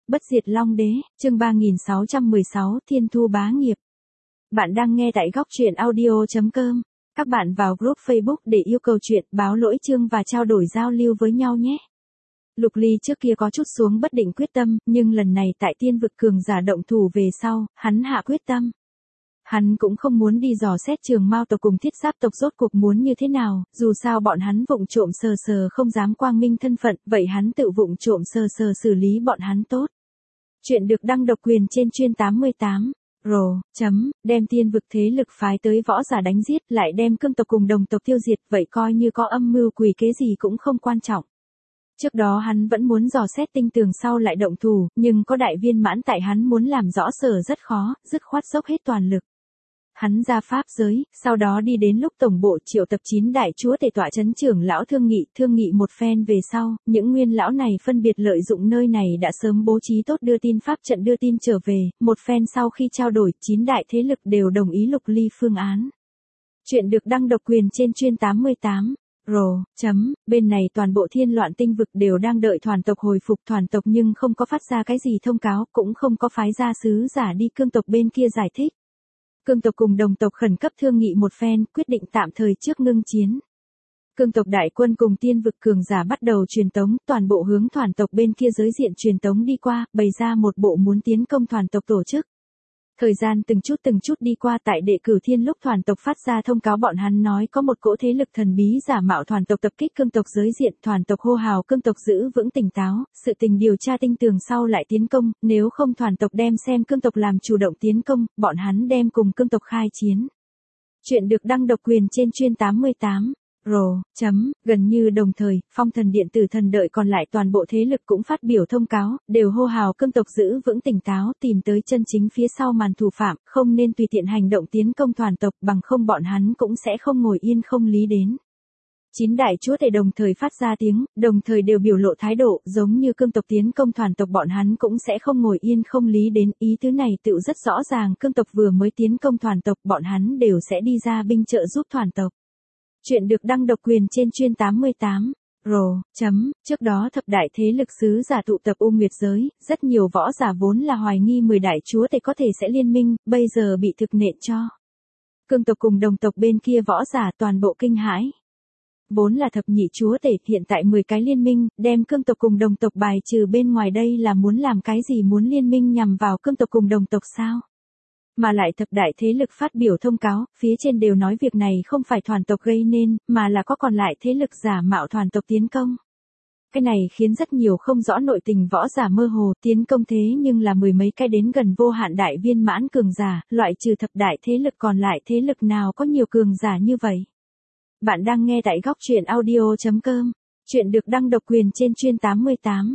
Bất diệt Long Đế, chương 3616, Thiên Thu Bá Nghiệp. Bạn đang nghe tại góc truyện audio.com. Các bạn vào group Facebook để yêu cầu chuyện, báo lỗi chương và trao đổi giao lưu với nhau nhé. Lục Ly trước kia có chút xuống bất định quyết tâm, nhưng lần này tại Tiên vực cường giả động thủ về sau, hắn hạ quyết tâm. Hắn cũng không muốn đi dò xét Trường Mao tộc cùng Thiết Giáp tộc rốt cuộc muốn như thế nào, dù sao bọn hắn vụng trộm sờ sờ không dám quang minh thân phận, vậy hắn tự vụng trộm sờ sờ xử lý bọn hắn tốt. Chuyện được đăng độc quyền trên chuyên 88. Đem Tiên vực thế lực phái tới võ giả đánh giết, lại đem cương tộc cùng đồng tộc tiêu diệt, vậy coi như có âm mưu quỷ kế gì cũng không quan trọng. Trước đó hắn vẫn muốn dò xét tinh tường sau lại động thủ, nhưng có đại viên mãn tại hắn muốn làm rõ sở rất khó, dứt khoát dốc hết toàn lực. Hắn ra pháp giới, sau đó đi đến lúc tổng bộ triệu tập 9 đại chúa tể tọa chấn trưởng lão thương nghị một phen về sau, những nguyên lão này phân biệt lợi dụng nơi này đã sớm bố trí tốt đưa tin pháp trận đưa tin trở về, một phen sau khi trao đổi, 9 đại thế lực đều đồng ý Lục Ly phương án. Chuyện được đăng độc quyền trên chuyên 88. Bên này toàn bộ Thiên Loạn Tinh vực đều đang đợi Thoản tộc hồi phục Thoản tộc nhưng không có phát ra cái gì thông cáo, cũng không có phái gia sứ giả đi cương tộc bên kia giải thích. Cương tộc cùng đồng tộc khẩn cấp thương nghị một phen, quyết định tạm thời trước ngưng chiến. Cương tộc đại quân cùng Tiên vực cường giả bắt đầu truyền tống, toàn bộ hướng Thoản tộc bên kia giới diện truyền tống đi qua, bày ra một bộ muốn tiến công Thoản tộc tổ chức. Thời gian từng chút đi qua tại Đệ Cửu Thiên lúc Thoản tộc phát ra thông cáo bọn hắn nói có một cỗ thế lực thần bí giả mạo Thoản tộc tập kích cương tộc giới diện, Thoản tộc hô hào cương tộc giữ vững tỉnh táo, sự tình điều tra tinh tường sau lại tiến công, nếu không Thoản tộc đem xem cương tộc làm chủ động tiến công, bọn hắn đem cùng cương tộc khai chiến. Chuyện được đăng độc quyền trên chuyên 88. Gần như đồng thời, Phong Thần Điện Tử Thần đợi còn lại toàn bộ thế lực cũng phát biểu thông cáo, đều hô hào cương tộc giữ vững tỉnh táo, tìm tới chân chính phía sau màn thủ phạm, không nên tùy tiện hành động tiến công Thoản tộc, bằng không bọn hắn cũng sẽ không ngồi yên không lý đến. 9 đại chúa tể đồng thời phát ra tiếng, đồng thời đều biểu lộ thái độ, giống như cương tộc tiến công Thoản tộc bọn hắn cũng sẽ không ngồi yên không lý đến, ý tứ này tựu rất rõ ràng, cương tộc vừa mới tiến công Thoản tộc, bọn hắn đều sẽ đi ra binh trợ giúp Thoản tộc. Chuyện được đăng độc quyền trên chuyên 88. Trước đó thập đại thế lực sứ giả tụ tập U Nguyệt giới, rất nhiều võ giả vốn là hoài nghi 10 đại chúa tể có thể sẽ liên minh, bây giờ bị thực nện cho. Cương tộc cùng đồng tộc bên kia võ giả toàn bộ kinh hãi. Vốn là thập nhị chúa tể, hiện tại 10 cái liên minh, đem cương tộc cùng đồng tộc bài trừ bên ngoài, đây là muốn làm cái gì, muốn liên minh nhằm vào cương tộc cùng đồng tộc sao? Mà lại thập đại thế lực phát biểu thông cáo, phía trên đều nói việc này không phải Thoản tộc gây nên, mà là có còn lại thế lực giả mạo Thoản tộc tiến công. Cái này khiến rất nhiều không rõ nội tình võ giả mơ hồ, tiến công thế nhưng là 10 mấy cái đến gần vô hạn đại viên mãn cường giả, loại trừ thập đại thế lực còn lại thế lực nào có nhiều cường giả như vậy. Bạn đang nghe tại góc truyện audio.com. Chuyện được đăng độc quyền trên chuyên 88.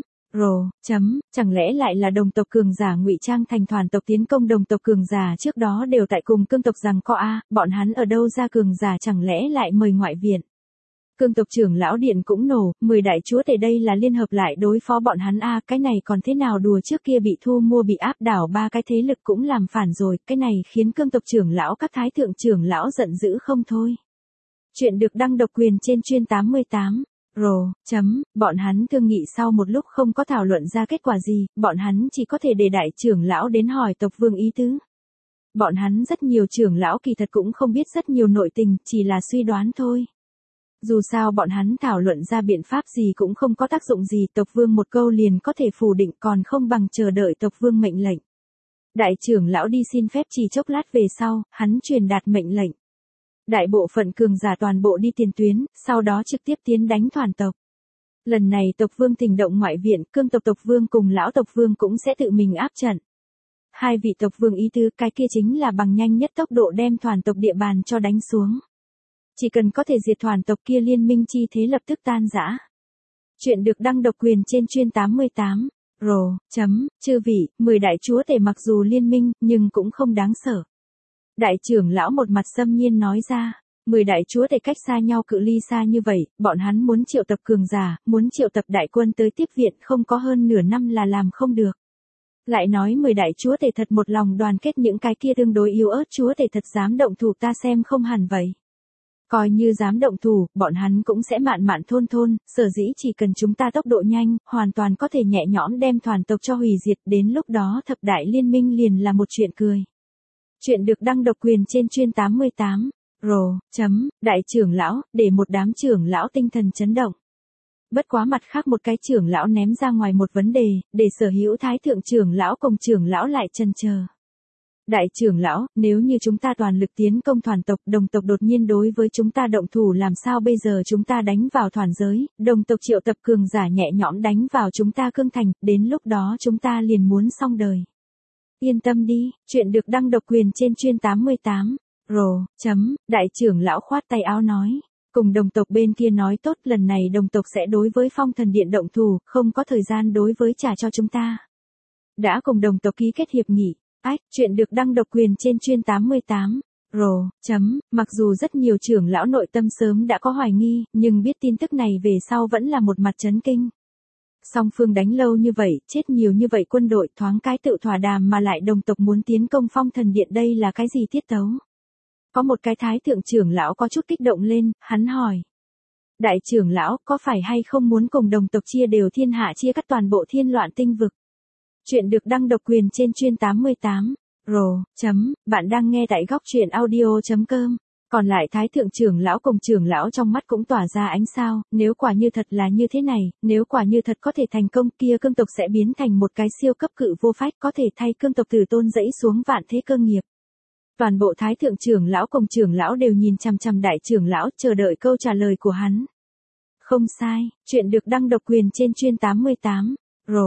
Chẳng lẽ lại là đồng tộc cường giả ngụy trang thành Thoản tộc tiến công đồng tộc cường giả trước đó đều tại cùng cương tộc rằng co bọn hắn ở đâu ra cường giả, chẳng lẽ lại mời ngoại viện. Cương tộc trưởng lão điện cũng nổ, 10 đại chúa tể đây là liên hợp lại đối phó bọn hắn cái này còn thế nào đùa, trước kia bị thu mua bị áp đảo 3 cái thế lực cũng làm phản rồi, cái này khiến cương tộc trưởng lão các thái thượng trưởng lão giận dữ không thôi. Chuyện được đăng độc quyền trên chuyên 88. Bọn hắn thương nghị sau một lúc không có thảo luận ra kết quả gì, bọn hắn chỉ có thể để đại trưởng lão đến hỏi tộc vương ý tứ. Bọn hắn rất nhiều trưởng lão kỳ thật cũng không biết rất nhiều nội tình, chỉ là suy đoán thôi. Dù sao bọn hắn thảo luận ra biện pháp gì cũng không có tác dụng gì, tộc vương một câu liền có thể phủ định, còn không bằng chờ đợi tộc vương mệnh lệnh. Đại trưởng lão đi xin phép chỉ chốc lát về sau, hắn truyền đạt mệnh lệnh. Đại bộ phận cường giả toàn bộ đi tiền tuyến, sau đó trực tiếp tiến đánh Thoản tộc. Lần này tộc vương thỉnh động ngoại viện, cương tộc tộc vương cùng lão tộc vương cũng sẽ tự mình áp trận. Hai vị tộc vương ý tứ, cái kia chính là bằng nhanh nhất tốc độ đem Thoản tộc địa bàn cho đánh xuống. Chỉ cần có thể diệt Thoản tộc kia, liên minh chi thế lập tức tan rã. Chuyện được đăng độc quyền trên chuyên 88. Chư vị, 10 đại chúa tể mặc dù liên minh, nhưng cũng không đáng sợ. Đại trưởng lão một mặt xâm nhiên nói ra, 10 đại chúa tể cách xa nhau cự ly xa như vậy, bọn hắn muốn triệu tập cường giả, muốn triệu tập đại quân tới tiếp viện, không có hơn nửa năm là làm không được. Lại nói 10 đại chúa tể thật một lòng đoàn kết, những cái kia tương đối yếu ớt chúa tể thật dám động thủ, ta xem không hẳn vậy. Coi như dám động thủ, bọn hắn cũng sẽ mạn mạn thôn thôn, sở dĩ chỉ cần chúng ta tốc độ nhanh, hoàn toàn có thể nhẹ nhõm đem toàn tộc cho hủy diệt, đến lúc đó thập đại liên minh liền là một chuyện cười. Chuyện được đăng độc quyền trên chuyên 88. Đại trưởng lão, để một đám trưởng lão tinh thần chấn động. Bất quá mặt khác một cái trưởng lão ném ra ngoài một vấn đề, để sở hữu thái thượng trưởng lão cùng trưởng lão lại chần chờ. Đại trưởng lão, nếu như chúng ta toàn lực tiến công toàn tộc, đồng tộc đột nhiên đối với chúng ta động thủ làm sao bây giờ, chúng ta đánh vào toàn giới, đồng tộc triệu tập cường giả nhẹ nhõm đánh vào chúng ta cương thành, đến lúc đó chúng ta liền muốn xong đời. Yên tâm đi, chuyện được đăng độc quyền trên chuyên 88. Đại trưởng lão khoát tay áo nói. Cùng đồng tộc bên kia nói tốt, lần này đồng tộc sẽ đối với Phong Thần Điện động thủ, không có thời gian đối với trả cho chúng ta. Đã cùng đồng tộc ký kết hiệp nghị. Chuyện được đăng độc quyền trên chuyên 88. Mặc dù rất nhiều trưởng lão nội tâm sớm đã có hoài nghi, nhưng biết tin tức này về sau vẫn là một mặt chấn kinh. Song phương đánh lâu như vậy, chết nhiều như vậy quân đội, thoáng cái tự thỏa đàm mà lại đồng tộc muốn tiến công Phong Thần Điện, đây là cái gì tiết tấu? Có một cái thái thượng trưởng lão có chút kích động lên, hắn hỏi. Đại trưởng lão, có phải hay không muốn cùng đồng tộc chia đều thiên hạ, chia cắt toàn bộ thiên loạn tinh vực? Chuyện được đăng độc quyền trên chuyên 88. Bạn đang nghe tại góc truyện audio.com. Còn lại thái thượng trưởng lão cùng trưởng lão trong mắt cũng tỏa ra ánh sao, nếu quả như thật là như thế này, nếu quả như thật có thể thành công, kia cương tộc sẽ biến thành một cái siêu cấp cự vô phách, có thể thay cương tộc từ tôn dẫy xuống vạn thế cơ nghiệp. Toàn bộ thái thượng trưởng lão cùng trưởng lão đều nhìn chằm chằm đại trưởng lão, chờ đợi câu trả lời của hắn. Không sai, chuyện được đăng độc quyền trên chuyên 88.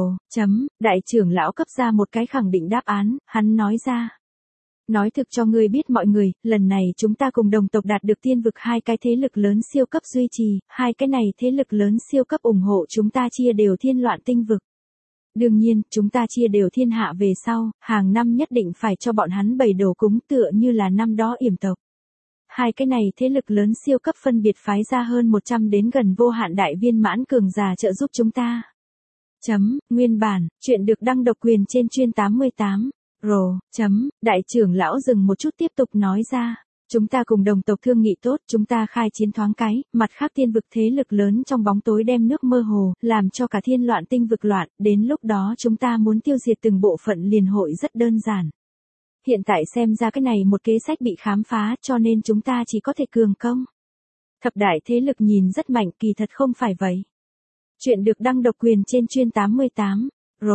Đại trưởng lão cấp ra một cái khẳng định đáp án, hắn nói ra. Nói thực cho ngươi biết mọi người, lần này chúng ta cùng đồng tộc đạt được tiên vực hai cái thế lực lớn siêu cấp duy trì, hai cái này thế lực lớn siêu cấp ủng hộ chúng ta chia đều thiên loạn tinh vực. Đương nhiên, chúng ta chia đều thiên hạ về sau, hàng năm nhất định phải cho bọn hắn bày đồ cúng tựa như là năm đó yểm tộc. Hai cái này thế lực lớn siêu cấp phân biệt phái ra hơn 100 đến gần vô hạn đại viên mãn cường giả trợ giúp chúng ta. Nguyên bản, chuyện được đăng độc quyền trên chuyên 88. Đại trưởng lão dừng một chút tiếp tục nói ra. Chúng ta cùng đồng tộc thương nghị tốt, chúng ta khai chiến thoáng cái, mặt khác tiên vực thế lực lớn trong bóng tối đem nước mơ hồ, làm cho cả thiên loạn tinh vực loạn, đến lúc đó chúng ta muốn tiêu diệt từng bộ phận liền hội rất đơn giản. Hiện tại xem ra cái này một kế sách bị khám phá, cho nên chúng ta chỉ có thể cường công. Thập đại thế lực nhìn rất mạnh, kỳ thật không phải vậy. Chuyện được đăng độc quyền trên chuyên 88.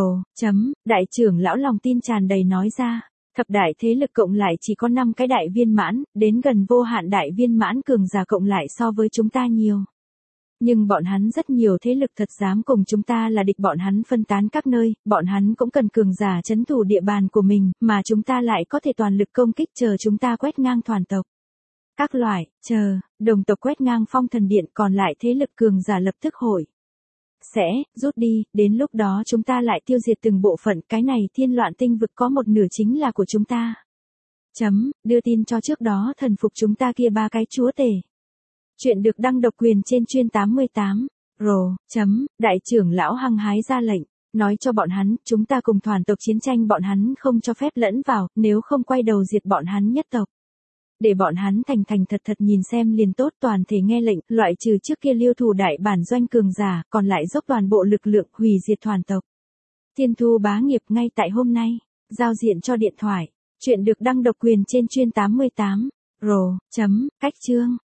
Đại trưởng lão lòng tin tràn đầy nói ra. Thập đại thế lực cộng lại chỉ có 5 cái đại viên mãn, đến gần vô hạn đại viên mãn cường giả cộng lại so với chúng ta nhiều. Nhưng bọn hắn rất nhiều thế lực thật dám cùng chúng ta là địch, bọn hắn phân tán các nơi, bọn hắn cũng cần cường giả trấn thủ địa bàn của mình, mà chúng ta lại có thể toàn lực công kích chờ chúng ta quét ngang toàn tộc. Các loại, đồng tộc quét ngang Phong Thần Điện, còn lại thế lực cường giả lập tức hội. Sẽ, rút đi, đến lúc đó chúng ta lại tiêu diệt từng bộ phận, cái này thiên loạn tinh vực có một nửa chính là của chúng ta. Đưa tin cho trước đó thần phục chúng ta kia 3 cái chúa tể. Chuyện được đăng độc quyền trên chuyên 88. Đại trưởng lão hăng hái ra lệnh, nói cho bọn hắn, chúng ta cùng toàn tộc chiến tranh, bọn hắn không cho phép lẫn vào, nếu không quay đầu diệt bọn hắn nhất tộc. Để bọn hắn thành thành thật thật nhìn xem liền tốt, toàn thể nghe lệnh, loại trừ trước kia lưu thủ đại bản doanh cường giả, còn lại dốc toàn bộ lực lượng hủy diệt toàn tộc. Thiên thu bá nghiệp ngay tại hôm nay, giao diện cho điện thoại. Chuyện được đăng độc quyền trên chuyên 88. Cách chương,